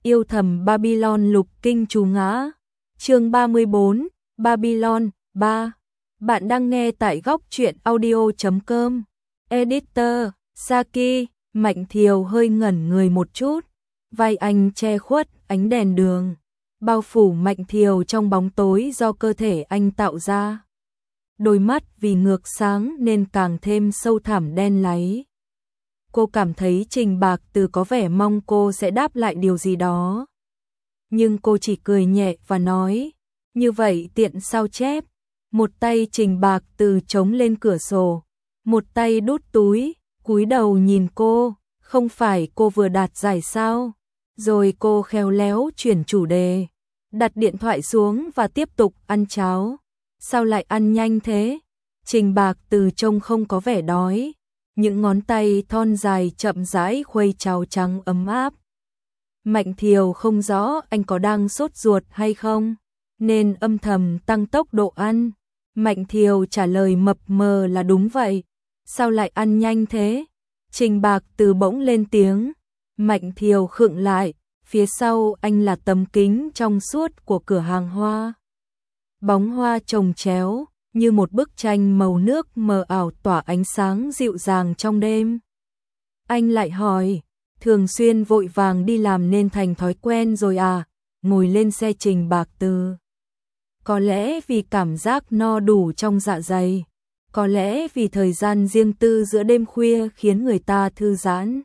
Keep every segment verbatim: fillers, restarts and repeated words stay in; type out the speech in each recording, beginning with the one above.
Yêu thầm Babylon lục kinh chú ngã. Chương ba mươi bốn, Babylon ba. Bạn đang nghe tại góc truyện audio chấm com. Editor Saki. Mạnh Thiều hơi ngẩn người một chút, vai anh che khuất ánh đèn đường, bao phủ Mạnh Thiều trong bóng tối do cơ thể anh tạo ra. Đôi mắt vì ngược sáng nên càng thêm sâu thẳm đen láy. Cô cảm thấy Trình Bạc Từ có vẻ mong cô sẽ đáp lại điều gì đó. Nhưng cô chỉ cười nhẹ và nói, như vậy tiện sao chép. Một tay Trình Bạc Từ chống lên cửa sổ, một tay đút túi, cúi đầu nhìn cô, không phải cô vừa đạt giải sao? Rồi cô khéo léo chuyển chủ đề, đặt điện thoại xuống và tiếp tục ăn cháo. Sao lại ăn nhanh thế? Trình Bạc Từ trông không có vẻ đói, những ngón tay thon dài chậm rãi khuấy cháo trắng ấm áp. Mạnh Thiều không rõ anh có đang sốt ruột hay không, nên âm thầm tăng tốc độ ăn. Mạnh Thiều trả lời mập mờ là đúng vậy. Sao lại ăn nhanh thế? Trình Bạc Từ bỗng lên tiếng. Mạnh Thiều khựng lại, phía sau anh là tấm kính trong suốt của cửa hàng hoa. Bóng hoa chồng chéo, như một bức tranh màu nước mờ ảo tỏa ánh sáng dịu dàng trong đêm. Anh lại hỏi, thường xuyên vội vàng đi làm nên thành thói quen rồi à? Ngồi lên xe Trình Bạc Từ. Có lẽ vì cảm giác no đủ trong dạ dày, có lẽ vì thời gian riêng tư giữa đêm khuya khiến người ta thư giãn.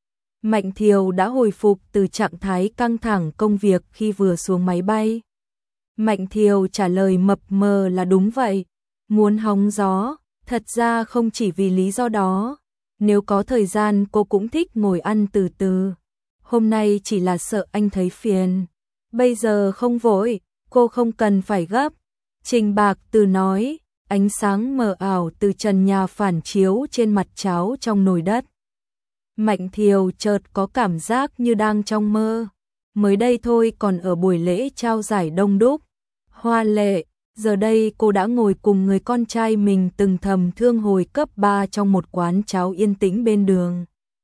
Mạnh Thiều đã hồi phục từ trạng thái căng thẳng công việc khi vừa xuống máy bay. Mạnh Thiều trả lời mập mờ là đúng vậy, muốn hóng gió, thật ra không chỉ vì lý do đó. Nếu có thời gian cô cũng thích ngồi ăn từ từ. Hôm nay chỉ là sợ anh thấy phiền. Bây giờ không vội, cô không cần phải gấp. Trình Bạc Từ nói, ánh sáng mờ ảo từ trần nhà phản chiếu trên mặt cháo trong nồi đất. Mạnh Thiều chợt có cảm giác như đang trong mơ. Mới đây thôi còn ở buổi lễ trao giải đông đúc, hoa lệ, giờ đây cô đã ngồi cùng người con trai mình từng thầm thương hồi cấp ba trong một quán cháo yên tĩnh bên đường.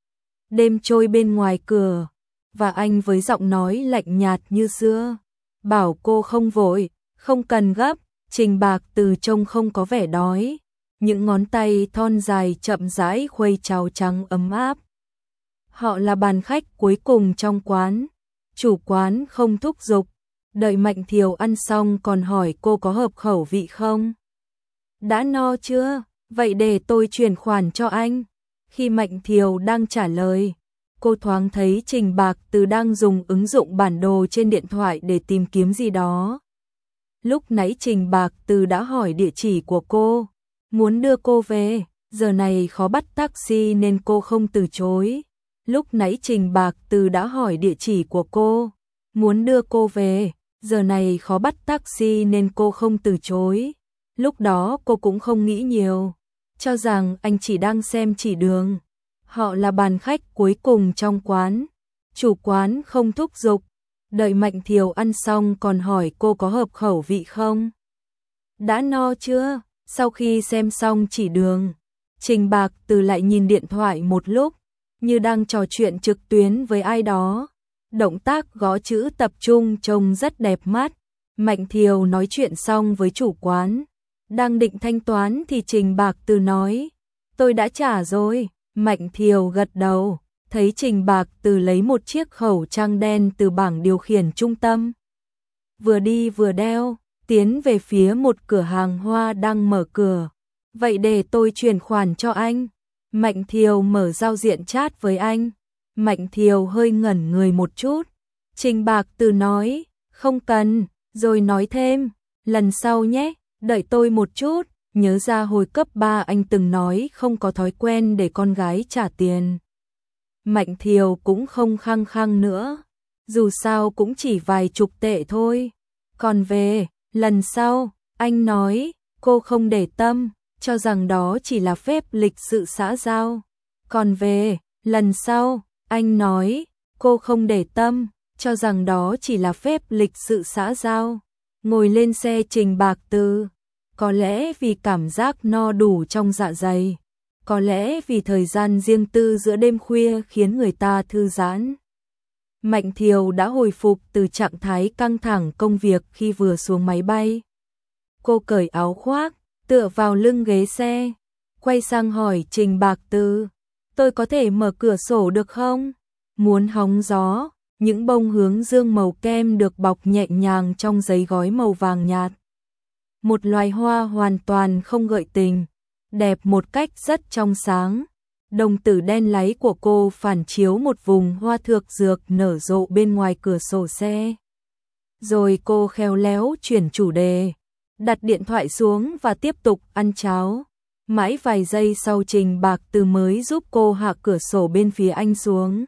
Đêm trôi bên ngoài cửa, và anh với giọng nói lạnh nhạt như xưa, bảo cô không vội, không cần gấp. Trình Bạc Từ trông không có vẻ đói, những ngón tay thon dài chậm rãi khuấy cháo trắng ấm áp. Họ là bàn khách cuối cùng trong quán, chủ quán không thúc giục, đợi Mạnh Thiều ăn xong còn hỏi cô có hợp khẩu vị không. Đã no chưa? Vậy để tôi chuyển khoản cho anh. Khi Mạnh Thiều đang trả lời, cô thoáng thấy Trình Bạc Từ đang dùng ứng dụng bản đồ trên điện thoại để tìm kiếm gì đó. Lúc nãy Trình Bạc Từ đã hỏi địa chỉ của cô, muốn đưa cô về, giờ này khó bắt taxi nên cô không từ chối. Lúc nãy Trình Bạc Từ đã hỏi địa chỉ của cô, muốn đưa cô về, giờ này khó bắt taxi nên cô không từ chối. Lúc đó cô cũng không nghĩ nhiều, cho rằng anh chỉ đang xem chỉ đường. Họ là bàn khách cuối cùng trong quán, chủ quán không thúc giục, đợi Mạnh Thiều ăn xong còn hỏi cô có hợp khẩu vị không. Đã no chưa? Sau khi xem xong chỉ đường, Trình Bạc Từ lại nhìn điện thoại một lúc, như đang trò chuyện trực tuyến với ai đó. Động tác gõ chữ tập trung trông rất đẹp mắt. Mạnh Thiều nói chuyện xong với chủ quán, đang định thanh toán thì Trình Bạc Từ nói, tôi đã trả rồi. Mạnh Thiều gật đầu, thấy Trình Bạc Từ lấy một chiếc khẩu trang đen từ bảng điều khiển trung tâm, vừa đi vừa đeo, tiến về phía một cửa hàng hoa đang mở cửa. Vậy để tôi chuyển khoản cho anh. Mạnh Thiều mở giao diện chat với anh. Mạnh Thiều hơi ngẩn người một chút. Trình Bạc Từ nói, không cần, rồi nói thêm, lần sau nhé, đợi tôi một chút. Nhớ ra hồi cấp ba anh từng nói không có thói quen để con gái trả tiền. Mạnh Thiều cũng không khăng khăng nữa, dù sao cũng chỉ vài chục tệ thôi. Còn về, lần sau, anh nói, cô không để tâm, cho rằng đó chỉ là phép lịch sự xã giao. Còn về, lần sau, anh nói, cô không để tâm, cho rằng đó chỉ là phép lịch sự xã giao. Ngồi lên xe Trình Bạc Từ, có lẽ vì cảm giác no đủ trong dạ dày, có lẽ vì thời gian riêng tư giữa đêm khuya khiến người ta thư giãn. Mạnh Thiều đã hồi phục từ trạng thái căng thẳng công việc khi vừa xuống máy bay. Cô cởi áo khoác, tựa vào lưng ghế xe, quay sang hỏi Trình Bạc Tư, tôi có thể mở cửa sổ được không? Muốn hóng gió, những bông hướng dương màu kem được bọc nhẹ nhàng trong giấy gói màu vàng nhạt. Một loài hoa hoàn toàn không gợi tình, đẹp một cách rất trong sáng. Đồng tử đen láy của cô phản chiếu một vùng hoa thược dược nở rộ bên ngoài cửa sổ xe. Rồi cô khéo léo chuyển chủ đề, đặt điện thoại xuống và tiếp tục ăn cháo. Mãi vài giây sau Trình Bạc Từ mới giúp cô hạ cửa sổ bên phía anh xuống.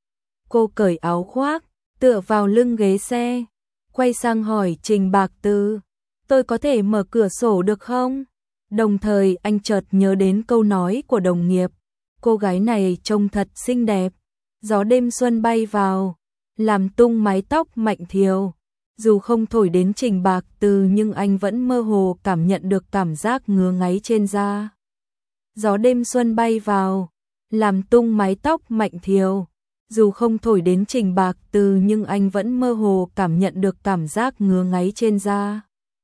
Cô cởi áo khoác, tựa vào lưng ghế xe, quay sang hỏi Trình Bạc Từ, tôi có thể mở cửa sổ được không? Đồng thời anh chợt nhớ đến câu nói của đồng nghiệp, cô gái này trông thật xinh đẹp. Gió đêm xuân bay vào, làm tung mái tóc Mạnh Thiều. Dù không thổi đến Trình Bạc Từ nhưng anh vẫn mơ hồ cảm nhận được cảm giác ngứa ngáy trên da. Gió đêm xuân bay vào, làm tung mái tóc Mạnh Thiều. Dù không thổi đến Trình Bạc Từ nhưng anh vẫn mơ hồ cảm nhận được cảm giác ngứa ngáy trên da.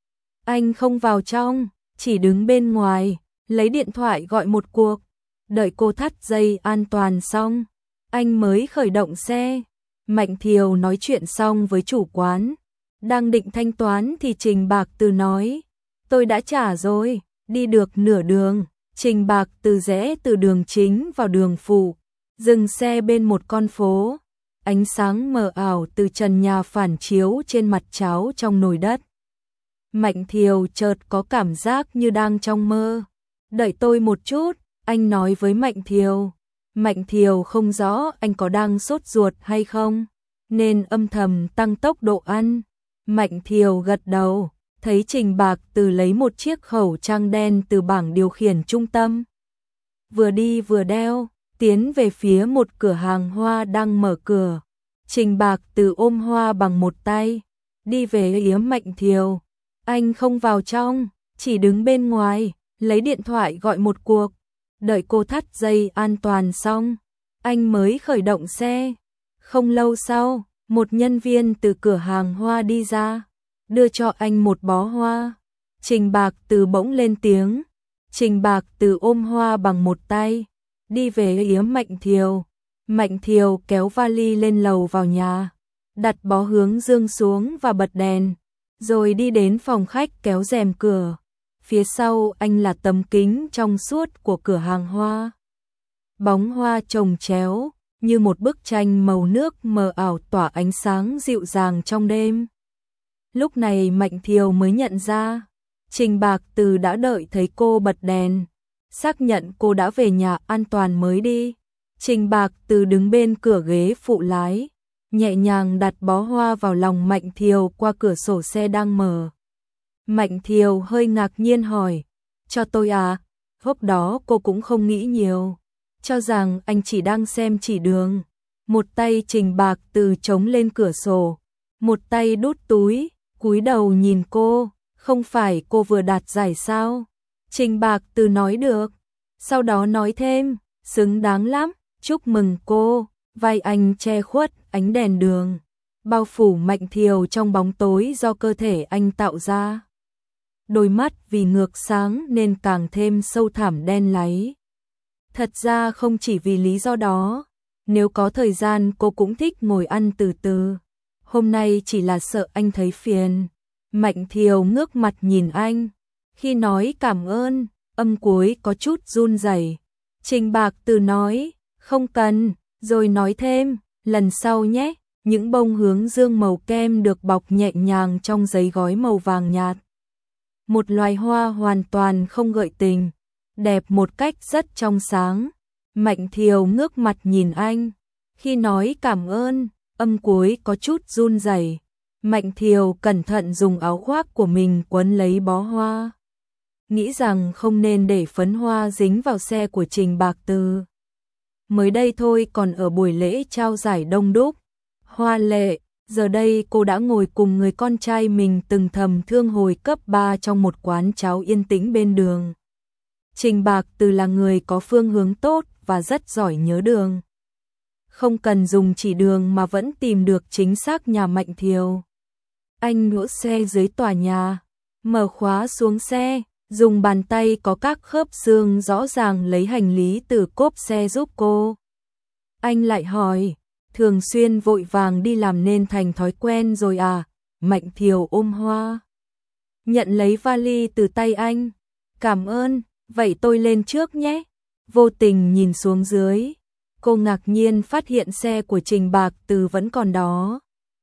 Anh không vào trong, chỉ đứng bên ngoài, lấy điện thoại gọi một cuộc. Đợi cô thắt dây an toàn xong, anh mới khởi động xe. Mạnh Thiều nói chuyện xong với chủ quán, đang định thanh toán thì Trình Bạc Từ nói, tôi đã trả rồi. Đi được nửa đường, Trình Bạc Từ rẽ từ đường chính vào đường phụ, dừng xe bên một con phố. Ánh sáng mờ ảo từ trần nhà phản chiếu trên mặt cháo trong nồi đất. Mạnh Thiều chợt có cảm giác như đang trong mơ. Đợi tôi một chút, anh nói với Mạnh Thiều. Mạnh Thiều không rõ anh có đang sốt ruột hay không, nên âm thầm tăng tốc độ ăn. Mạnh Thiều gật đầu, thấy Trình Bạc Từ lấy một chiếc khẩu trang đen từ bảng điều khiển trung tâm. Vừa đi vừa đeo, tiến về phía một cửa hàng hoa đang mở cửa. Trình Bạc Từ ôm hoa bằng một tay, đi về phía Mạnh Thiều. Anh không vào trong, chỉ đứng bên ngoài, lấy điện thoại gọi một cuộc. Đợi cô thắt dây an toàn xong, anh mới khởi động xe. Không lâu sau, một nhân viên từ cửa hàng hoa đi ra, đưa cho anh một bó hoa. Trình Bạc Từ bỗng lên tiếng. Trình Bạc Từ ôm hoa bằng một tay, đi về phía Mạnh Thiều. Mạnh Thiều kéo vali lên lầu vào nhà, đặt bó hướng dương xuống và bật đèn, rồi đi đến phòng khách kéo rèm cửa. Phía sau anh là tấm kính trong suốt của cửa hàng hoa. Bóng hoa chồng chéo, như một bức tranh màu nước mờ ảo tỏa ánh sáng dịu dàng trong đêm. Lúc này Mạnh Thiều mới nhận ra, Trình Bạc Từ đã đợi thấy cô bật đèn, xác nhận cô đã về nhà an toàn mới đi. Trình Bạc Từ đứng bên cửa ghế phụ lái, nhẹ nhàng đặt bó hoa vào lòng Mạnh Thiều qua cửa sổ xe đang mở. Mạnh Thiều hơi ngạc nhiên hỏi, cho tôi à? Lúc đó cô cũng không nghĩ nhiều, cho rằng anh chỉ đang xem chỉ đường. Một tay Trình Bạc Từ chống lên cửa sổ, một tay đút túi, cúi đầu nhìn cô, không phải cô vừa đạt giải sao? Trình Bạc Từ nói được, sau đó nói thêm, xứng đáng lắm, chúc mừng cô. Vai anh che khuất ánh đèn đường, bao phủ Mạnh Thiều trong bóng tối do cơ thể anh tạo ra. Đôi mắt vì ngược sáng nên càng thêm sâu thẳm đen láy. Thật ra không chỉ vì lý do đó, nếu có thời gian cô cũng thích ngồi ăn từ từ. Hôm nay chỉ là sợ anh thấy phiền. Mạnh Thiều ngước mặt nhìn anh, khi nói cảm ơn, âm cuối có chút run rẩy. Trình Bạc Từ nói, không cần, rồi nói thêm, lần sau nhé. Những bông hướng dương màu kem được bọc nhẹ nhàng trong giấy gói màu vàng nhạt. Một loài hoa hoàn toàn không gợi tình, đẹp một cách rất trong sáng. Mạnh Thiều ngước mặt nhìn anh, khi nói cảm ơn, âm cuối có chút run rẩy. Mạnh Thiều cẩn thận dùng áo khoác của mình quấn lấy bó hoa, nghĩ rằng không nên để phấn hoa dính vào xe của Trình Bạc Từ. Mới đây thôi còn ở buổi lễ trao giải đông đúc, hoa lệ, giờ đây cô đã ngồi cùng người con trai mình từng thầm thương hồi cấp ba trong một quán cháo yên tĩnh bên đường. Trình Bạc Từ là người có phương hướng tốt và rất giỏi nhớ đường. không cần dùng chỉ đường mà vẫn tìm được chính xác nhà Mạnh Thiều. Anh đỗ xe dưới tòa nhà, mở khóa xuống xe, dùng bàn tay có các khớp xương rõ ràng lấy hành lý từ cốp xe giúp cô. Anh lại hỏi, thường xuyên vội vàng đi làm nên thành thói quen rồi à? Mạnh Thiều ôm hoa, nhận lấy vali từ tay anh. Cảm ơn, vậy tôi lên trước nhé. Vô tình nhìn xuống dưới, cô ngạc nhiên phát hiện xe của Trình Bạc Từ vẫn còn đó.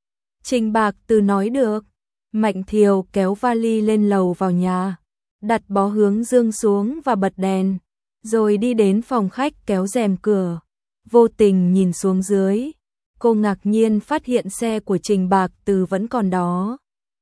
Trình Bạc Từ nói được. Mạnh Thiều kéo vali lên lầu vào nhà, đặt bó hướng dương xuống và bật đèn, rồi đi đến phòng khách kéo rèm cửa. Vô tình nhìn xuống dưới, cô ngạc nhiên phát hiện xe của Trình Bạc Từ vẫn còn đó.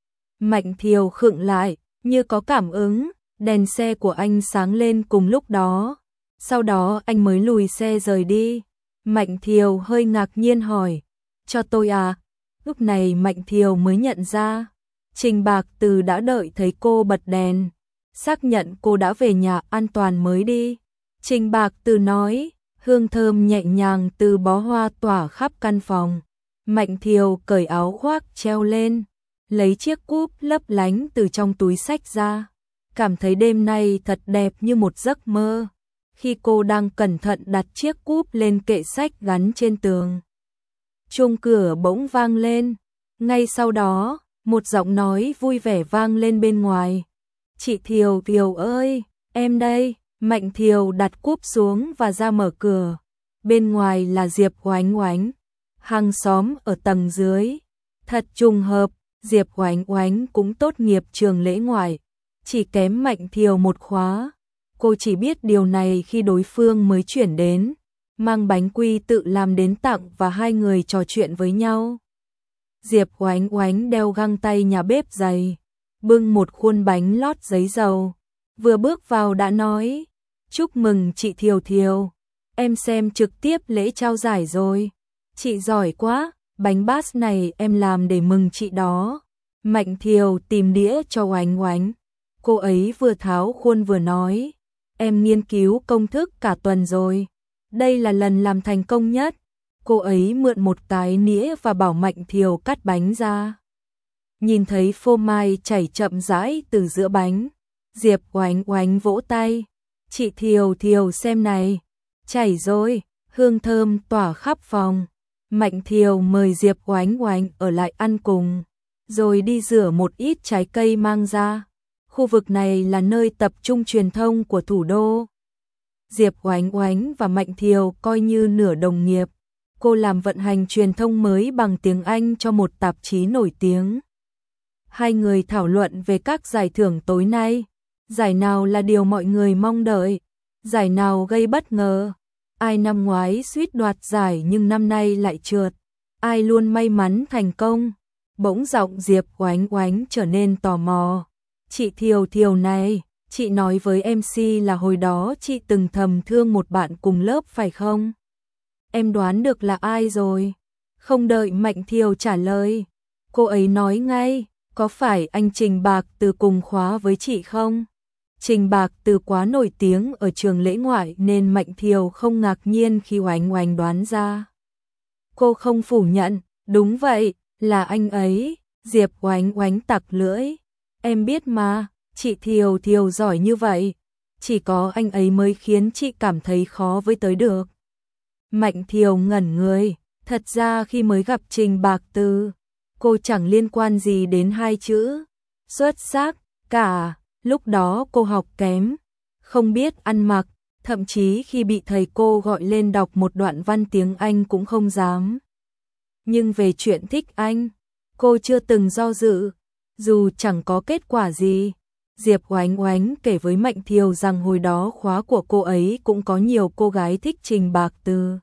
Mạnh Thiều khựng lại, như có cảm ứng, đèn xe của anh sáng lên cùng lúc đó. Sau đó anh mới lùi xe rời đi. Mạnh Thiều hơi ngạc nhiên hỏi, cho tôi à? Lúc này Mạnh Thiều mới nhận ra, Trình Bạc Từ đã đợi thấy cô bật đèn, xác nhận cô đã về nhà an toàn mới đi. Trình Bạc Từ nói, hương thơm nhẹ nhàng từ bó hoa tỏa khắp căn phòng. Mạnh Thiều cởi áo khoác treo lên, lấy chiếc cúp lấp lánh từ trong túi xách ra, cảm thấy đêm nay thật đẹp như một giấc mơ. Khi cô đang cẩn thận đặt chiếc cúp lên kệ sách gắn trên tường, chuông cửa bỗng vang lên. Ngay sau đó, một giọng nói vui vẻ vang lên bên ngoài. Chị Thiều, Thiều ơi, em đây. Mạnh Thiều đặt cúp xuống và ra mở cửa. Bên ngoài là Diệp Oánh Oánh, hàng xóm ở tầng dưới. Thật trùng hợp, Diệp Oánh Oánh cũng tốt nghiệp trường lễ ngoại, chỉ kém Mạnh Thiều một khóa. Cô chỉ biết điều này khi đối phương mới chuyển đến, mang bánh quy tự làm đến tặng và hai người trò chuyện với nhau. Diệp Oánh Oánh đeo găng tay nhà bếp dày, bưng một khuôn bánh lót giấy dầu. Vừa bước vào đã nói, chúc mừng chị Thiều Thiều, em xem trực tiếp lễ trao giải rồi. Chị giỏi quá, bánh bát này em làm để mừng chị đó. Mạnh Thiều tìm đĩa cho Oánh Oánh. Cô ấy vừa tháo khuôn vừa nói, em nghiên cứu công thức cả tuần rồi. Đây là lần làm thành công nhất. Cô ấy mượn một cái nĩa và bảo Mạnh Thiều cắt bánh ra. Nhìn thấy phô mai chảy chậm rãi từ giữa bánh, Diệp Oánh Oánh vỗ tay. Chị Thiều Thiều xem này, chảy rồi, hương thơm tỏa khắp phòng. Mạnh Thiều mời Diệp Oánh Oánh ở lại ăn cùng, rồi đi rửa một ít trái cây mang ra. Khu vực này là nơi tập trung truyền thông của thủ đô. Diệp Oánh Oánh và Mạnh Thiều coi như nửa đồng nghiệp. Cô làm vận hành truyền thông mới bằng tiếng Anh cho một tạp chí nổi tiếng. Hai người thảo luận về các giải thưởng tối nay. Giải nào là điều mọi người mong đợi? Giải nào gây bất ngờ? Ai năm ngoái suýt đoạt giải nhưng năm nay lại trượt? Ai luôn may mắn thành công? Bỗng giọng Diệp Oánh Oánh trở nên tò mò. Chị Thiều Thiều này, chị nói với em xê là hồi đó chị từng thầm thương một bạn cùng lớp phải không? Em đoán được là ai rồi? Không đợi Mạnh Thiều trả lời, cô ấy nói ngay, có phải anh Trình Bạc Từ cùng khóa với chị không? Trình Bạc Từ quá nổi tiếng ở trường lễ ngoại nên Mạnh Thiều không ngạc nhiên khi Oánh Oánh đoán ra. Cô không phủ nhận, đúng vậy, là anh ấy. Diệp Oánh Oánh tặc lưỡi, em biết mà, chị Thiều Thiều giỏi như vậy, chỉ có anh ấy mới khiến chị cảm thấy khó với tới được. Mạnh Thiều ngẩn người, thật ra khi mới gặp Trình Bạc Từ, cô chẳng liên quan gì đến hai chữ xuất sắc cả. Lúc đó cô học kém, không biết ăn mặc, thậm chí khi bị thầy cô gọi lên đọc một đoạn văn tiếng Anh cũng không dám. Nhưng về chuyện thích anh, cô chưa từng do dự, dù chẳng có kết quả gì. Diệp Oánh Oánh kể với Mạnh Thiều rằng hồi đó khóa của cô ấy cũng có nhiều cô gái thích Trình Bạc Từ.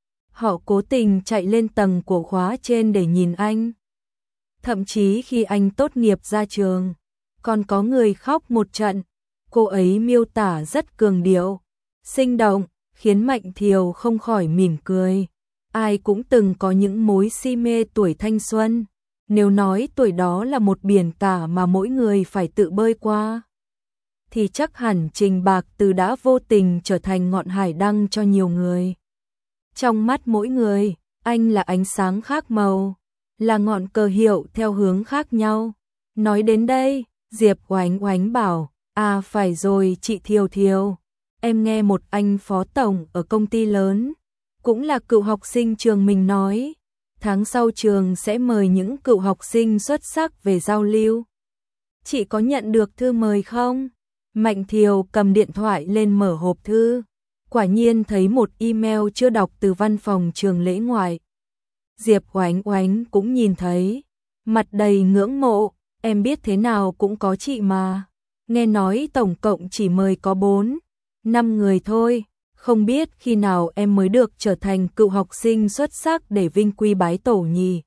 Họ cố tình chạy lên tầng của khóa trên để nhìn anh. Thậm chí khi anh tốt nghiệp ra trường, còn có người khóc một trận. Cô ấy miêu tả rất cường điệu, sinh động, khiến Mạnh Thiều không khỏi mỉm cười. Ai cũng từng có những mối si mê tuổi thanh xuân. Nếu nói tuổi đó là một biển cả mà mỗi người phải tự bơi qua, thì chắc hẳn Trình Bạc Từ đã vô tình trở thành ngọn hải đăng cho nhiều người. Trong mắt mỗi người, anh là ánh sáng khác màu, là ngọn cờ hiệu theo hướng khác nhau. Nói đến đây, Diệp Oánh Oánh bảo, à phải rồi chị Thiều Thiều, em nghe một anh phó tổng ở công ty lớn, cũng là cựu học sinh trường mình nói, tháng sau trường sẽ mời những cựu học sinh xuất sắc về giao lưu. Chị có nhận được thư mời không? Mạnh Thiều cầm điện thoại lên mở hộp thư, quả nhiên thấy một email chưa đọc từ văn phòng trường lễ ngoại. Diệp Oánh Oánh cũng nhìn thấy, mặt đầy ngưỡng mộ, em biết thế nào cũng có chị mà. Nghe nói tổng cộng chỉ mời có bốn, năm người thôi, không biết khi nào em mới được trở thành cựu học sinh xuất sắc để vinh quy bái tổ nhỉ.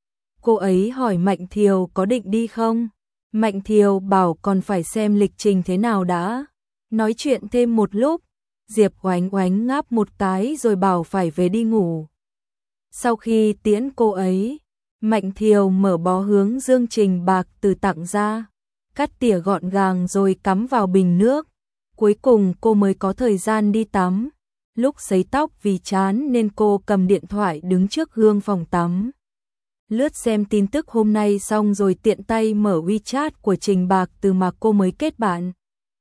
Cô ấy hỏi Mạnh Thiều có định đi không? Mạnh Thiều bảo còn phải xem lịch trình thế nào đã. Nói chuyện thêm một lúc, Diệp Oánh Oánh ngáp một cái rồi bảo phải về đi ngủ. Sau khi tiễn cô ấy, Mạnh Thiều mở bó hướng dương trình bạc từ tặng ra, cắt tỉa gọn gàng rồi cắm vào bình nước. Cuối cùng cô mới có thời gian đi tắm. Lúc sấy tóc vì chán nên cô cầm điện thoại đứng trước gương phòng tắm. Lướt xem tin tức hôm nay xong rồi tiện tay mở WeChat của Trình Bạc từ mà cô mới kết bạn.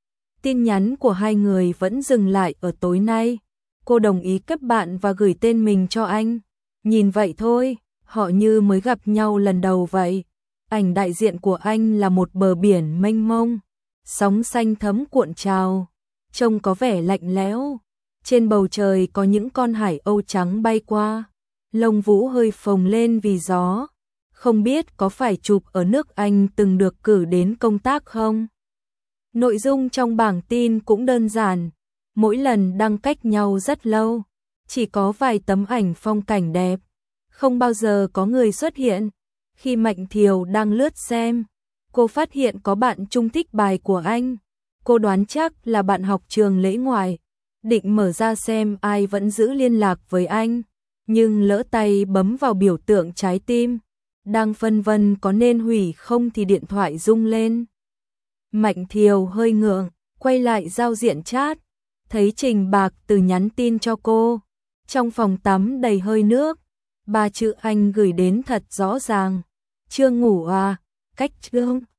Tin nhắn của hai người vẫn dừng lại ở tối nay. Cô đồng ý kết bạn và gửi tên mình cho anh. Nhìn vậy thôi, họ như mới gặp nhau lần đầu vậy. Ảnh đại diện của anh là một bờ biển mênh mông, sóng xanh thấm cuộn trào, trông có vẻ lạnh lẽo. Trên bầu trời có những con hải âu trắng bay qua, lông vũ hơi phồng lên vì gió. Không biết có phải chụp ở nước Anh từng được cử đến công tác không? Nội dung trong bảng tin cũng đơn giản, mỗi lần đăng cách nhau rất lâu, chỉ có vài tấm ảnh phong cảnh đẹp, không bao giờ có người xuất hiện. Khi Mạnh Thiều đang lướt xem, cô phát hiện có bạn chung thích bài của anh. Cô đoán chắc là bạn học trường lễ ngoại, định mở ra xem ai vẫn giữ liên lạc với anh, nhưng lỡ tay bấm vào biểu tượng trái tim. Đang phân vân có nên hủy không thì điện thoại rung lên. Mạnh Thiều hơi ngượng, quay lại giao diện chat, thấy Trình Bạc từ nhắn tin cho cô. Trong phòng tắm đầy hơi nước, ba chữ anh gửi đến thật rõ ràng. Chưa ngủ à? Cách chưa?